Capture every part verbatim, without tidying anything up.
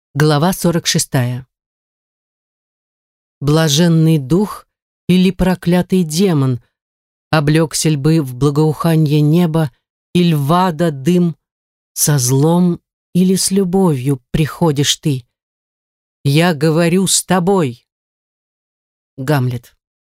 Глава сорок шестая. Блаженный дух или проклятый демон облегся ль бы в благоуханье неба, и львада дым, со злом или с любовью приходишь ты. Я говорю с тобой. Гамлет.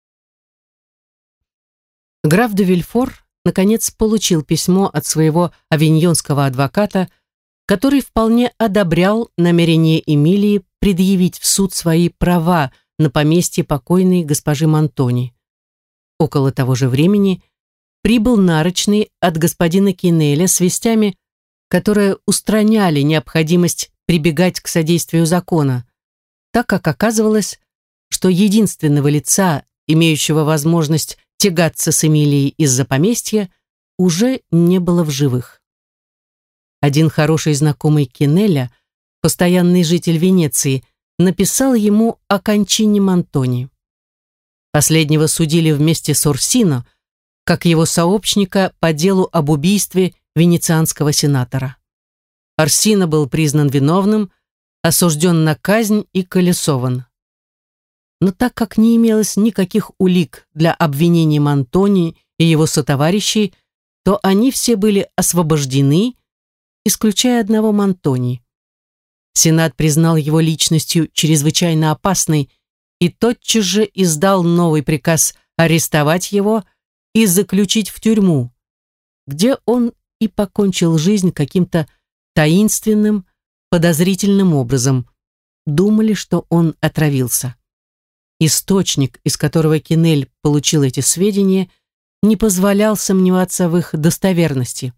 Граф де Вильфор наконец получил письмо от своего авиньонского адвоката, который вполне одобрял намерение Эмилии предъявить в суд свои права на поместье покойной госпожи Монтони. Около того же времени прибыл нарочный от господина Кинеля с вестями, которые устраняли необходимость прибегать к содействию закона, так как оказывалось, что единственного лица, имеющего возможность тягаться с Эмилией из-за поместья, уже не было в живых. Один хороший знакомый Кинеля, постоянный житель Венеции, написал ему о кончине Монтони. Последнего судили вместе с Орсино, как его сообщника по делу об убийстве венецианского сенатора. Орсино был признан виновным, осужден на казнь и колесован. Но так как не имелось никаких улик для обвинения Монтони и его сотоварищей, то они все были освобождены, исключая одного Монтони. Сенат признал его личностью чрезвычайно опасной и тотчас же издал новый приказ арестовать его и заключить в тюрьму, где он и покончил жизнь каким-то таинственным, подозрительным образом. Думали, что он отравился. Источник, из которого Кинель получил эти сведения, не позволял сомневаться в их достоверности.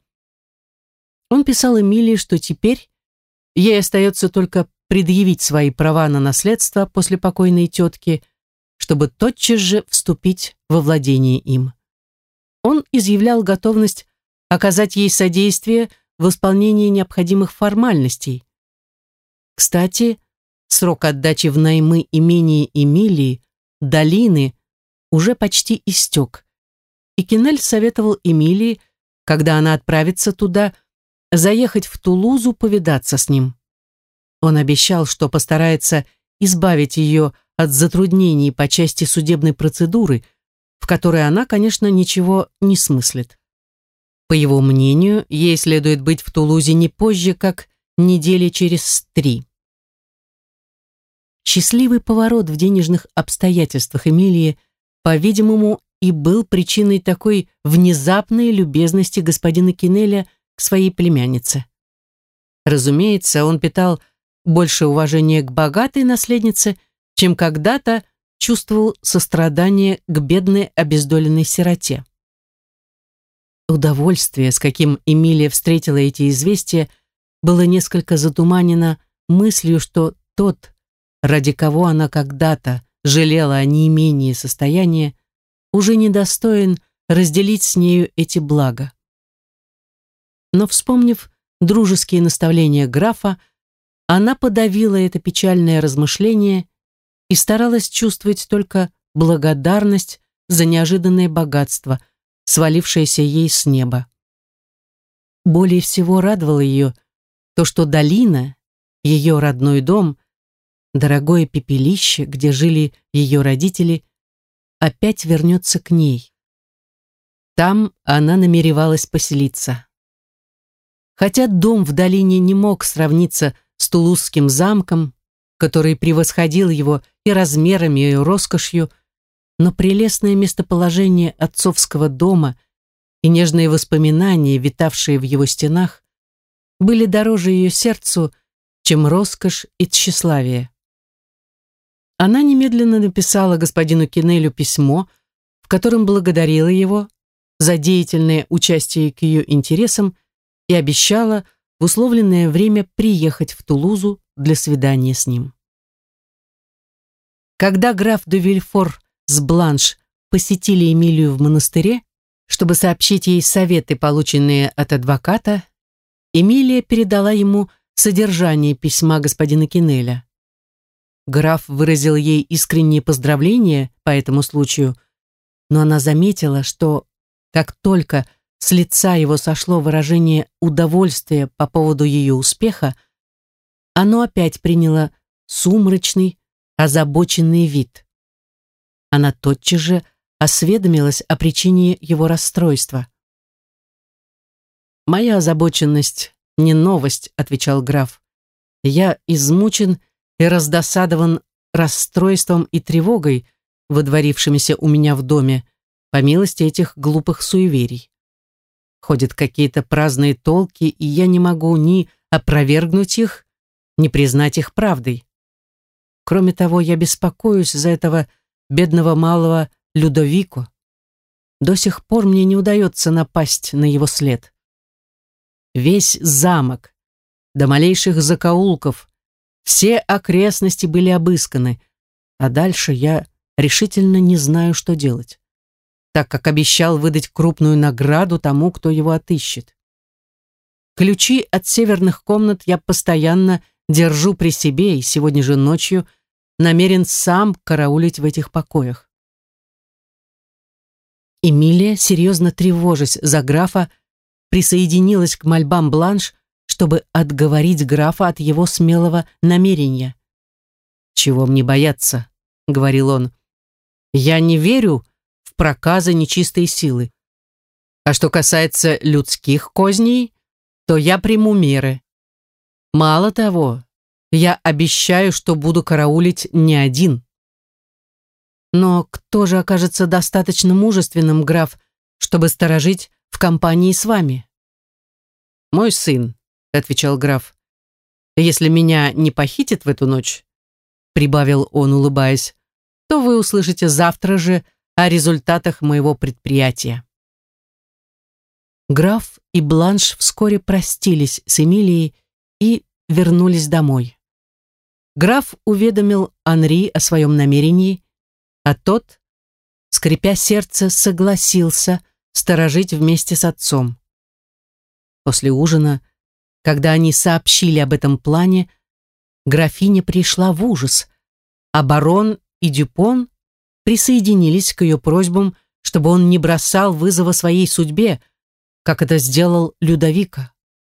Он писал Эмилии, что теперь ей остается только предъявить свои права на наследство после покойной тетки, чтобы тотчас же вступить во владение им. Он изъявлял готовность оказать ей содействие в исполнении необходимых формальностей. Кстати, срок отдачи в наймы имения Эмилии, долины, уже почти истек, и Кинель советовал Эмилии, когда она отправится туда, заехать в Тулузу повидаться с ним. Он обещал, что постарается избавить ее от затруднений по части судебной процедуры, в которой она, конечно, ничего не смыслит. По его мнению, ей следует быть в Тулузе не позже, как недели через три. Счастливый поворот в денежных обстоятельствах Эмилии, по-видимому, и был причиной такой внезапной любезности господина Кинеля к своей племяннице. Разумеется, он питал больше уважения к богатой наследнице, чем когда-то чувствовал сострадание к бедной обездоленной сироте. Удовольствие, с каким Эмилия встретила эти известия, было несколько затуманено мыслью, что тот, ради кого она когда-то жалела о неимении состояния, уже недостоин разделить с нею эти блага. Но, вспомнив дружеские наставления графа, она подавила это печальное размышление и старалась чувствовать только благодарность за неожиданное богатство, свалившееся ей с неба. Более всего радовало ее то, что долина, ее родной дом, дорогое пепелище, где жили ее родители, опять вернется к ней. Там она намеревалась поселиться. Хотя дом в долине не мог сравниться с Тулузским замком, который превосходил его и размерами, и роскошью, но прелестное местоположение отцовского дома и нежные воспоминания, витавшие в его стенах, были дороже ее сердцу, чем роскошь и тщеславие. Она немедленно написала господину Кинелю письмо, в котором благодарила его за деятельное участие к ее интересам и обещала в условленное время приехать в Тулузу для свидания с ним. Когда граф де Вильфор с Бланш посетили Эмилию в монастыре, чтобы сообщить ей советы, полученные от адвоката, Эмилия передала ему содержание письма господина Кинеля. Граф выразил ей искренние поздравления по этому случаю, но она заметила, что как только с лица его сошло выражение удовольствия по поводу ее успеха, оно опять приняло сумрачный, озабоченный вид. Она тотчас же осведомилась о причине его расстройства. «Моя озабоченность не новость», — отвечал граф. «Я измучен и раздосадован расстройством и тревогой, водворившимися у меня в доме, по милости этих глупых суеверий. Ходят какие-то праздные толки, и я не могу ни опровергнуть их, ни признать их правдой. Кроме того, я беспокоюсь за этого бедного малого Людовико. До сих пор мне не удается напасть на его след. Весь замок, до малейших закоулков, все окрестности были обысканы, а дальше я решительно не знаю, что делать, так как обещал выдать крупную награду тому, кто его отыщет. Ключи от северных комнат я постоянно держу при себе и сегодня же ночью намерен сам караулить в этих покоях». Эмилия, серьезно тревожась за графа, присоединилась к мольбам Бланш, чтобы отговорить графа от его смелого намерения. «Чего мне бояться?» — говорил он. «Я не верю в проказы нечистой силы. А что касается людских козней, то я приму меры. Мало того, я обещаю, что буду караулить не один». «Но кто же окажется достаточно мужественным, граф, чтобы сторожить в компании с вами?» «Мой сын», — отвечал граф. «Если меня не похитят в эту ночь», — прибавил он, улыбаясь, «то вы услышите завтра же о результатах моего предприятия». Граф и Бланш вскоре простились с Эмилией и вернулись домой. Граф уведомил Анри о своем намерении, а тот, скрипя сердце, согласился сторожить вместе с отцом. После ужина, когда они сообщили об этом плане, графиня пришла в ужас, а барон и Дюпон присоединились к ее просьбам, чтобы он не бросал вызова своей судьбе, как это сделал Людовико.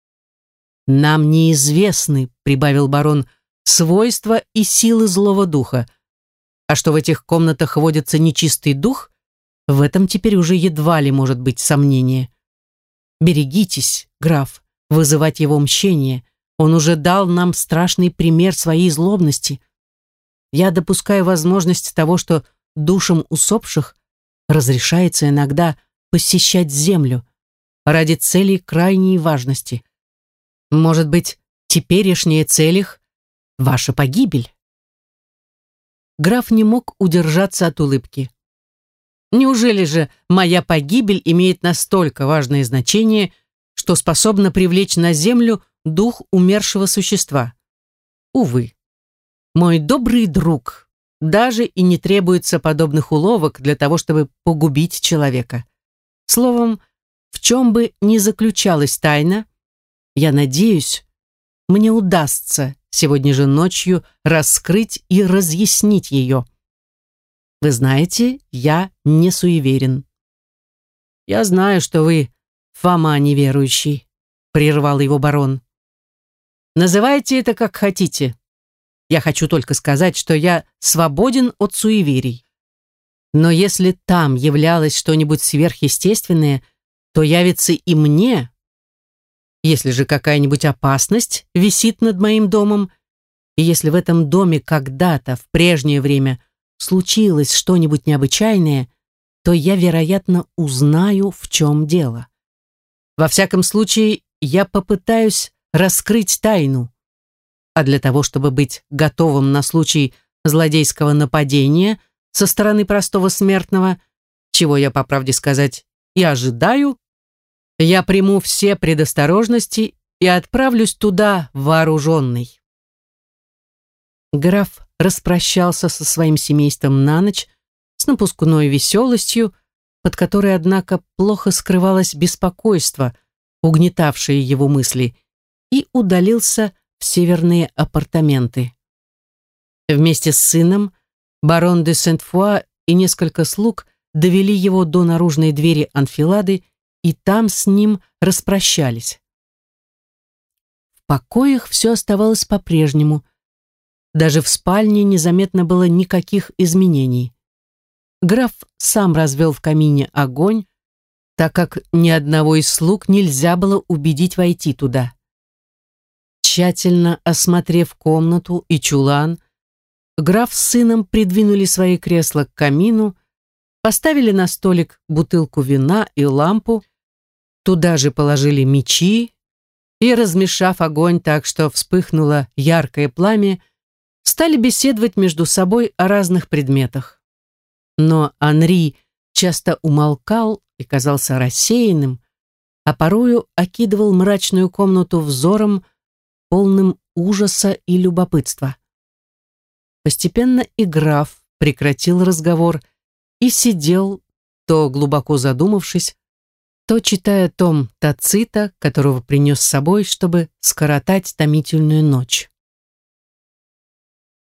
«Нам неизвестны, — прибавил барон, — свойства и силы злого духа, а что в этих комнатах водится нечистый дух, в этом теперь уже едва ли может быть сомнение. Берегитесь, граф, вызывать его мщение. Он уже дал нам страшный пример своей злобности. Я допускаю возможность того, что душам усопших разрешается иногда посещать землю ради целей крайней важности. Может быть, теперешняя цель их — ваша погибель?» Граф не мог удержаться от улыбки. «Неужели же моя погибель имеет настолько важное значение, что способна привлечь на землю дух умершего существа? Увы, мой добрый друг, даже и не требуется подобных уловок для того, чтобы погубить человека. Словом, в чем бы ни заключалась тайна, я надеюсь, мне удастся сегодня же ночью раскрыть и разъяснить ее. Вы знаете, я не суеверен». «Я знаю, что вы Фома неверующий», — прервал его барон. «Называйте это как хотите. Я хочу только сказать, что я свободен от суеверий. Но если там являлось что-нибудь сверхъестественное, то явится и мне. Если же какая-нибудь опасность висит над моим домом, и если в этом доме когда-то, в прежнее время, случилось что-нибудь необычайное, то я, вероятно, узнаю, в чем дело. Во всяком случае, я попытаюсь раскрыть тайну. А для того, чтобы быть готовым на случай злодейского нападения со стороны простого смертного, чего я, по правде сказать, и ожидаю, я приму все предосторожности и отправлюсь туда вооруженный». Граф распрощался со своим семейством на ночь с напускной веселостью, под которой, однако, плохо скрывалось беспокойство, угнетавшее его мысли, и удалился в северные апартаменты. Вместе с сыном барон де Сент-Фуа и несколько слуг довели его до наружной двери анфилады и там с ним распрощались. покоях все оставалось по-прежнему. Даже в спальне незаметно было никаких изменений. Граф сам развел в камине огонь, так как ни одного из слуг нельзя было убедить войти туда. Тщательно осмотрев комнату и чулан, граф с сыном придвинули свои кресла к камину, поставили на столик бутылку вина и лампу, туда же положили мечи и, размешав огонь так, что вспыхнуло яркое пламя, стали беседовать между собой о разных предметах. Но Анри часто умолкал и казался рассеянным, а порою окидывал мрачную комнату взором, полным ужаса и любопытства. Постепенно и граф прекратил разговор и сидел, то глубоко задумавшись, то читая том Тацита, которого принес с собой, чтобы скоротать томительную ночь.